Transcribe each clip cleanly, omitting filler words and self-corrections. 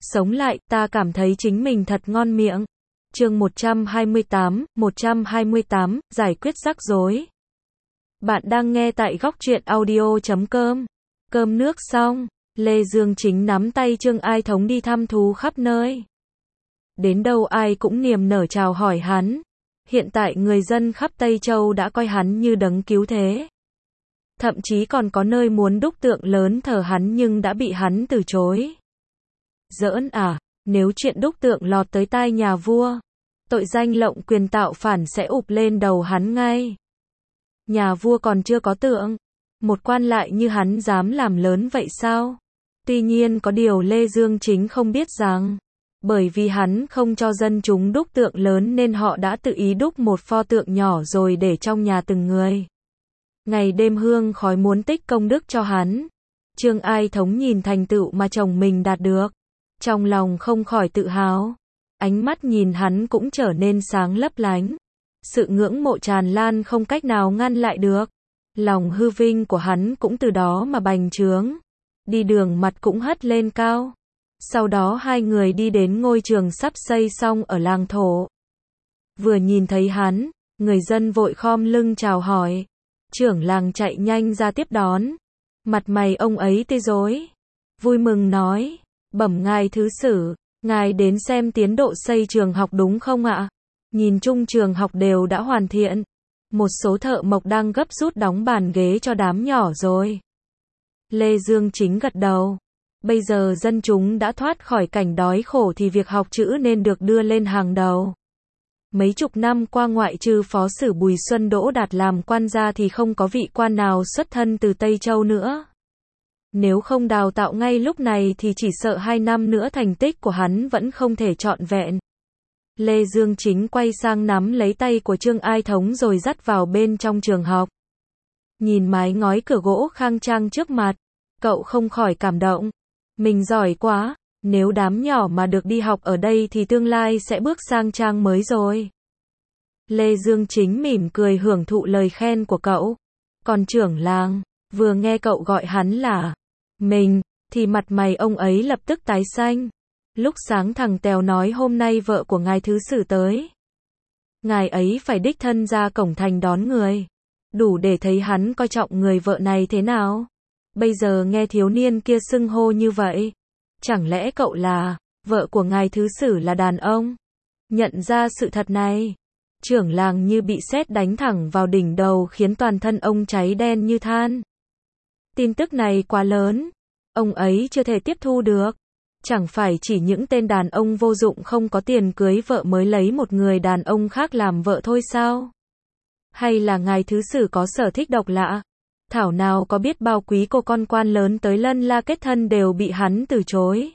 sống lại, ta cảm thấy chính mình thật ngon miệng. Chương 128, giải quyết rắc rối. Bạn đang nghe tại góc truyện audio.com. Cơm nước xong, Lê Dương Chính nắm tay Trương Ai Thống đi thăm thú khắp nơi. Đến đâu ai cũng niềm nở chào hỏi hắn. Hiện tại người dân khắp Tây Châu đã coi hắn như đấng cứu thế. Thậm chí còn có nơi muốn đúc tượng lớn thờ hắn nhưng đã bị hắn từ chối. Giỡn à, nếu chuyện đúc tượng lọt tới tai nhà vua, tội danh lộng quyền tạo phản sẽ ụp lên đầu hắn ngay. Nhà vua còn chưa có tượng, một quan lại như hắn dám làm lớn vậy sao? Tuy nhiên có điều Lê Dương Chính không biết rằng, bởi vì hắn không cho dân chúng đúc tượng lớn nên họ đã tự ý đúc một pho tượng nhỏ rồi để trong nhà từng người. Ngày đêm hương khói muốn tích công đức cho hắn. Trương Ai Thống nhìn thành tựu mà chồng mình đạt được, trong lòng không khỏi tự hào. Ánh mắt nhìn hắn cũng trở nên sáng lấp lánh. Sự ngưỡng mộ tràn lan không cách nào ngăn lại được. Lòng hư vinh của hắn cũng từ đó mà bành trướng. Đi đường mặt cũng hất lên cao. Sau đó hai người đi đến ngôi trường sắp xây xong ở làng thổ. Vừa nhìn thấy hắn, người dân vội khom lưng chào hỏi. Trưởng làng chạy nhanh ra tiếp đón. Mặt mày ông ấy tươi rói. Vui mừng nói, bẩm ngài thứ sử, ngài đến xem tiến độ xây trường học đúng không ạ? Nhìn chung trường học đều đã hoàn thiện. Một số thợ mộc đang gấp rút đóng bàn ghế cho đám nhỏ rồi. Lê Dương Chính gật đầu. Bây giờ dân chúng đã thoát khỏi cảnh đói khổ thì việc học chữ nên được đưa lên hàng đầu. Mấy chục năm qua ngoại trừ Phó Sử Bùi Xuân Đỗ Đạt làm quan gia thì không có vị quan nào xuất thân từ Tây Châu nữa. Nếu không đào tạo ngay lúc này thì chỉ sợ 2 năm nữa thành tích của hắn vẫn không thể trọn vẹn. Lê Dương Chính quay sang nắm lấy tay của Trương Ai Thống rồi dắt vào bên trong trường học. Nhìn mái ngói cửa gỗ khang trang trước mặt, cậu không khỏi cảm động. Mình giỏi quá, nếu đám nhỏ mà được đi học ở đây thì tương lai sẽ bước sang trang mới rồi. Lê Dương Chính mỉm cười hưởng thụ lời khen của cậu. Còn trưởng làng, vừa nghe cậu gọi hắn là mình, thì mặt mày ông ấy lập tức tái xanh. Lúc sáng thằng Tèo nói hôm nay vợ của ngài thứ sử tới. Ngài ấy phải đích thân ra cổng thành đón người. Đủ để thấy hắn coi trọng người vợ này thế nào. Bây giờ nghe thiếu niên kia xưng hô như vậy. Chẳng lẽ cậu là vợ của ngài thứ sử là đàn ông? Nhận ra sự thật này, trưởng làng như bị sét đánh thẳng vào đỉnh đầu khiến toàn thân ông cháy đen như than. Tin tức này quá lớn, ông ấy chưa thể tiếp thu được. Chẳng phải chỉ những tên đàn ông vô dụng không có tiền cưới vợ mới lấy một người đàn ông khác làm vợ thôi sao? Hay là ngài thứ sử có sở thích độc lạ? Thảo nào có biết bao quý cô con quan lớn tới lân la kết thân đều bị hắn từ chối.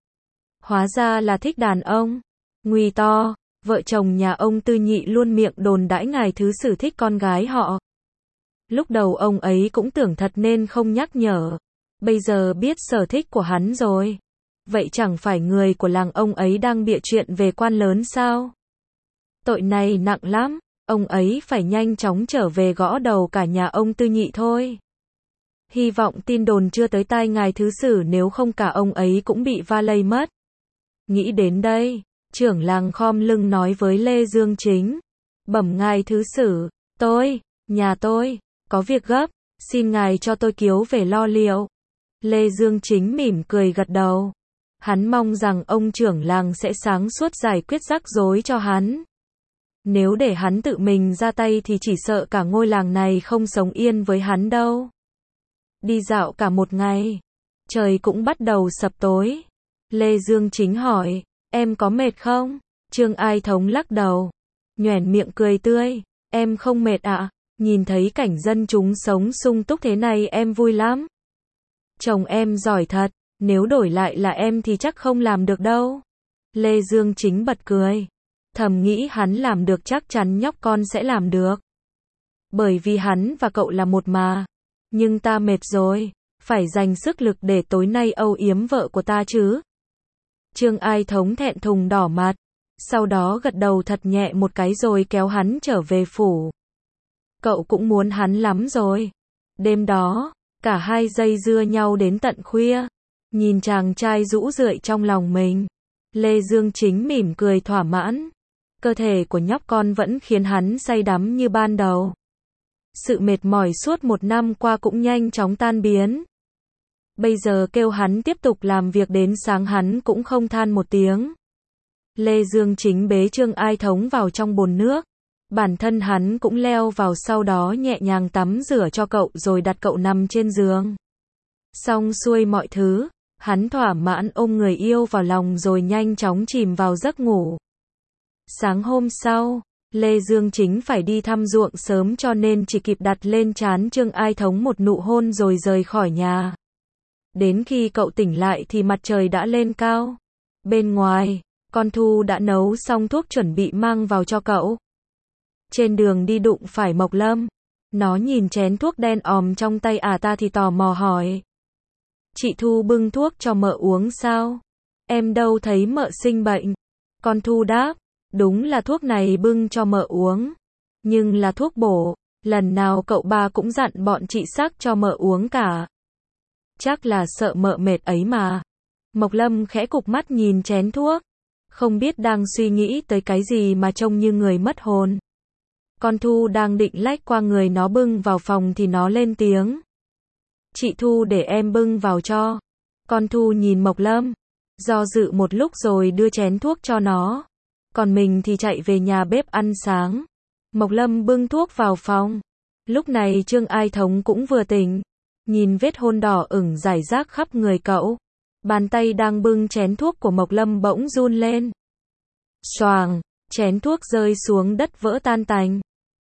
Hóa ra là thích đàn ông. Nguy to, vợ chồng nhà ông Tư Nhị luôn miệng đồn đãi ngài thứ sử thích con gái họ. Lúc đầu ông ấy cũng tưởng thật nên không nhắc nhở. Bây giờ biết sở thích của hắn rồi. Vậy chẳng phải người của làng ông ấy đang bịa chuyện về quan lớn sao? Tội này nặng lắm, ông ấy phải nhanh chóng trở về gõ đầu cả nhà ông Tư Nhị thôi. Hy vọng tin đồn chưa tới tai ngài thứ sử, nếu không cả ông ấy cũng bị va lây mất. Nghĩ đến đây, trưởng làng khom lưng nói với Lê Dương Chính. Bẩm ngài thứ sử, nhà tôi, có việc gấp, xin ngài cho tôi kiếu về lo liệu. Lê Dương Chính mỉm cười gật đầu. Hắn mong rằng ông trưởng làng sẽ sáng suốt giải quyết rắc rối cho hắn. Nếu để hắn tự mình ra tay thì chỉ sợ cả ngôi làng này không sống yên với hắn đâu. Đi dạo cả một ngày, trời cũng bắt đầu sập tối. Lê Dương Chính hỏi, em có mệt không? Trương Ai Thống lắc đầu, nhoẻn miệng cười tươi, em không mệt ạ, nhìn thấy cảnh dân chúng sống sung túc thế này em vui lắm. Chồng em giỏi thật, nếu đổi lại là em thì chắc không làm được đâu. Lê Dương Chính bật cười, thầm nghĩ hắn làm được chắc chắn nhóc con sẽ làm được. Bởi vì hắn và cậu là một mà. Nhưng ta mệt rồi, phải dành sức lực để tối nay âu yếm vợ của ta chứ. Trương Ai Thống thẹn thùng đỏ mặt, sau đó gật đầu thật nhẹ một cái rồi kéo hắn trở về phủ. Cậu cũng muốn hắn lắm rồi. Đêm đó, cả hai dây dưa nhau đến tận khuya. Nhìn chàng trai rũ rượi trong lòng mình, Lê Dương Chính mỉm cười thỏa mãn. Cơ thể của nhóc con vẫn khiến hắn say đắm như ban đầu. Sự mệt mỏi suốt 1 năm qua cũng nhanh chóng tan biến. Bây giờ kêu hắn tiếp tục làm việc đến sáng hắn cũng không than một tiếng. Lê Dương Chính bế Trương Ai Thống vào trong bồn nước. Bản thân hắn cũng leo vào, sau đó nhẹ nhàng tắm rửa cho cậu rồi đặt cậu nằm trên giường. Xong xuôi mọi thứ, hắn thỏa mãn ôm người yêu vào lòng rồi nhanh chóng chìm vào giấc ngủ. Sáng hôm sau, Lê Dương Chính phải đi thăm ruộng sớm cho nên chỉ kịp đặt lên trán Trương Ai Thống một nụ hôn rồi rời khỏi nhà. Đến khi cậu tỉnh lại thì mặt trời đã lên cao. Bên ngoài, con Thu đã nấu xong thuốc chuẩn bị mang vào cho cậu. Trên đường đi đụng phải Mộc Lâm. Nó nhìn chén thuốc đen òm trong tay ta thì tò mò hỏi. Chị Thu bưng thuốc cho mợ uống sao? Em đâu thấy mợ sinh bệnh. Con Thu đáp. Đúng là thuốc này bưng cho mợ uống. Nhưng là thuốc bổ. Lần nào cậu ba cũng dặn bọn chị sắc cho mợ uống cả. Chắc là sợ mợ mệt ấy mà. Mộc Lâm khẽ cụp mắt nhìn chén thuốc. Không biết đang suy nghĩ tới cái gì mà trông như người mất hồn. Con Thu đang định lách qua người nó bưng vào phòng thì nó lên tiếng. Chị Thu để em bưng vào cho. Con Thu nhìn Mộc Lâm. Do dự một lúc rồi đưa chén thuốc cho nó. Còn mình thì chạy về nhà bếp ăn sáng. Mộc Lâm bưng thuốc vào phòng. Lúc này Trương Ai Thống cũng vừa tỉnh. Nhìn vết hôn đỏ ửng rải rác khắp người cậu. Bàn tay đang bưng chén thuốc của Mộc Lâm bỗng run lên. Xoàng, chén thuốc rơi xuống đất vỡ tan tành.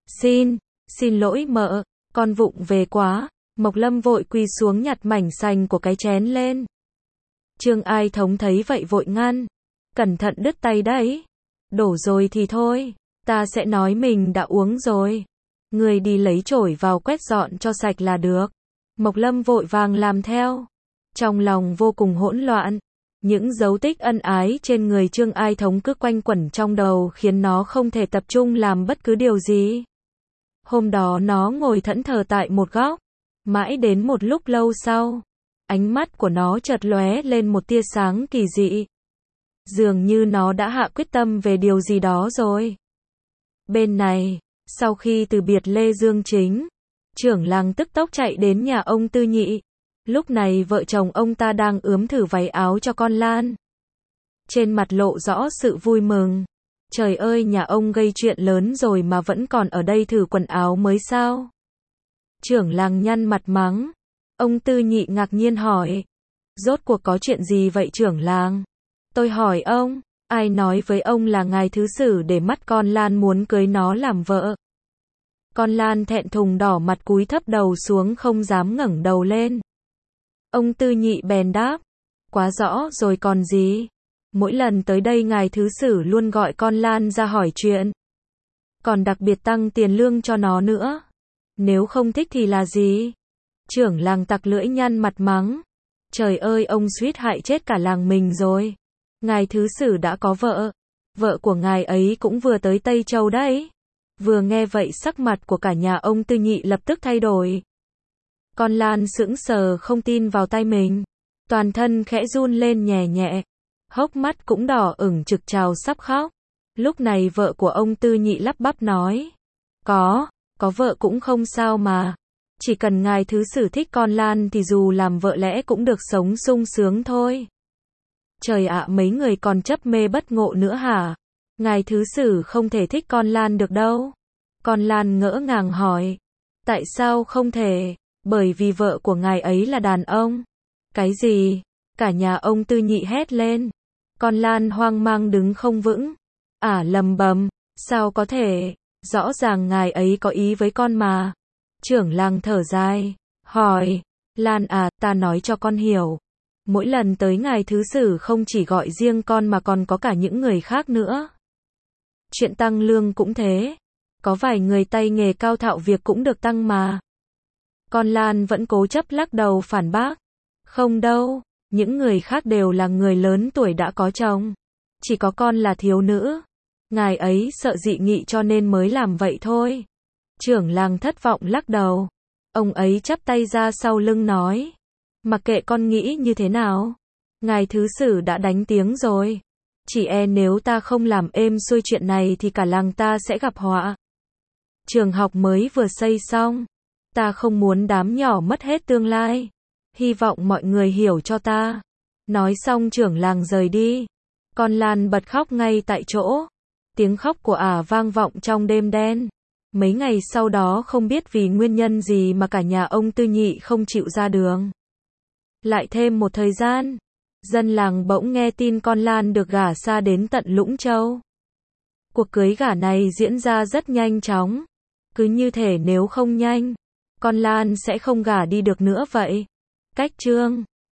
Xin lỗi mợ, con vụng về quá. Mộc Lâm vội quỳ xuống nhặt mảnh sành của cái chén lên. Trương Ai Thống thấy vậy vội ngăn. Cẩn thận đứt tay đấy. Đổ rồi thì thôi, ta sẽ nói mình đã uống rồi. Người đi lấy chổi vào quét dọn cho sạch là được. Mộc Lâm vội vàng làm theo. Trong lòng vô cùng hỗn loạn. Những dấu tích ân ái trên người Trương Ai Thống cứ quanh quẩn trong đầu khiến nó không thể tập trung làm bất cứ điều gì. Hôm đó nó ngồi thẫn thờ tại một góc. Mãi đến một lúc lâu sau, ánh mắt của nó chợt lóe lên một tia sáng kỳ dị. Dường như nó đã hạ quyết tâm về điều gì đó rồi. Bên này, sau khi từ biệt Lê Dương Chính, trưởng làng tức tốc chạy đến nhà ông Tư Nhị. Lúc này vợ chồng ông ta đang ướm thử váy áo cho con Lan. Trên mặt lộ rõ sự vui mừng. Trời ơi, nhà ông gây chuyện lớn rồi mà vẫn còn ở đây thử quần áo mới sao? Trưởng làng nhăn mặt mắng. Ông Tư Nhị ngạc nhiên hỏi. Rốt cuộc có chuyện gì vậy trưởng làng? Tôi hỏi ông, ai nói với ông là ngài thứ sử để mắt con Lan muốn cưới nó làm vợ? Con Lan thẹn thùng đỏ mặt cúi thấp đầu xuống không dám ngẩng đầu lên. Ông Tư Nhị bèn đáp. Quá rõ rồi còn gì? Mỗi lần tới đây ngài thứ sử luôn gọi con Lan ra hỏi chuyện. Còn đặc biệt tăng tiền lương cho nó nữa. Nếu không thích thì là gì? Trưởng làng tặc lưỡi nhăn mặt mắng. Trời ơi, ông suýt hại chết cả làng mình rồi. Ngài thứ sử đã có vợ. Vợ của ngài ấy cũng vừa tới Tây Châu đấy. Vừa nghe vậy sắc mặt của cả nhà ông Tư Nhị lập tức thay đổi. Con Lan sững sờ không tin vào tay mình. Toàn thân khẽ run lên nhẹ nhẹ. Hốc mắt cũng đỏ ửng trực trào sắp khóc. Lúc này vợ của ông Tư Nhị lắp bắp nói. Có vợ cũng không sao mà. Chỉ cần ngài thứ sử thích con Lan thì dù làm vợ lẽ cũng được sống sung sướng thôi. Trời ạ, mấy người còn chấp mê bất ngộ nữa hả? Ngài thứ sử không thể thích con Lan được đâu. Con Lan ngỡ ngàng hỏi. Tại sao không thể? Bởi vì vợ của ngài ấy là đàn ông. Cái gì? Cả nhà ông Tư Nhị hét lên. Con Lan hoang mang đứng không vững. Lầm bầm. Sao có thể? Rõ ràng ngài ấy có ý với con mà. Trưởng làng thở dài. Hỏi. Lan ta nói cho con hiểu. Mỗi lần tới ngài thứ sử không chỉ gọi riêng con mà còn có cả những người khác nữa. Chuyện tăng lương cũng thế. Có vài người tay nghề cao thạo việc cũng được tăng mà. Con Lan vẫn cố chấp lắc đầu phản bác. Không đâu, những người khác đều là người lớn tuổi đã có chồng. Chỉ có con là thiếu nữ. Ngài ấy sợ dị nghị cho nên mới làm vậy thôi. Trưởng làng thất vọng lắc đầu. Ông ấy chắp tay ra sau lưng nói. Mặc kệ con nghĩ như thế nào, Ngài thứ sử đã đánh tiếng rồi. Chỉ e nếu ta không làm êm xuôi chuyện này thì cả làng ta sẽ gặp họa. Trường học mới vừa xây xong. Ta không muốn đám nhỏ mất hết tương lai. Hy vọng mọi người hiểu cho ta. Nói xong trưởng làng rời đi. Con Lan bật khóc ngay tại chỗ. Tiếng khóc của ả vang vọng trong đêm đen. Mấy ngày sau đó không biết vì nguyên nhân gì mà cả nhà ông Tư Nhị không chịu ra đường. Lại thêm một thời gian, dân làng bỗng nghe tin con Lan được gả xa đến tận Lũng Châu. Cuộc cưới gả này diễn ra rất nhanh chóng. Cứ như thể nếu không nhanh, con Lan sẽ không gả đi được nữa vậy. Cách chương